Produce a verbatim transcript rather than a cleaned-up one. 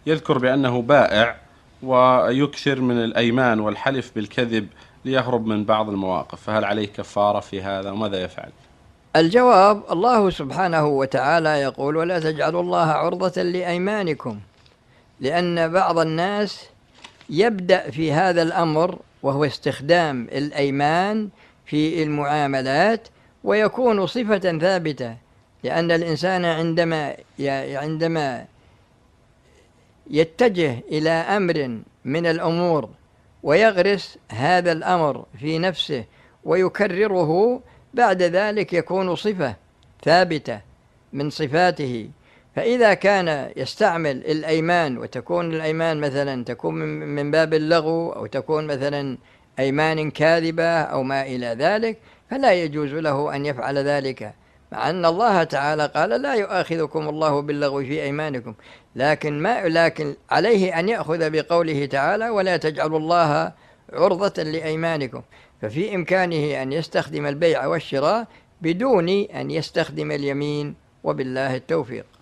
يذكر بأنه بائع ويكثر من الأيمان والحلف بالكذب ليهرب من بعض المواقف، فهل عليه كفارة في هذا وماذا يفعل؟ الجواب: الله سبحانه وتعالى يقول: ولا تجعلوا الله عرضة لأيمانكم، لأن بعض الناس يبدأ في هذا الأمر وهو استخدام الأيمان في المعاملات ويكون صفة ثابتة، لأن الإنسان عندما عندما يتجه إلى أمر من الأمور ويغرس هذا الأمر في نفسه ويكرره، بعد ذلك يكون صفة ثابتة من صفاته. فإذا كان يستعمل الأيمان، وتكون الأيمان مثلا تكون من باب اللغو، أو تكون مثلا أيمان كاذبة أو ما إلى ذلك، فلا يجوز له أن يفعل ذلك، مع أن الله تعالى قال: لا يؤاخذكم الله باللغو في أيمانكم، لكن ما لكن عليه أن يأخذ بقوله تعالى: ولا تجعلوا الله عرضة لأيمانكم. ففي إمكانه أن يستخدم البيع والشراء بدون أن يستخدم اليمين، وبالله التوفيق.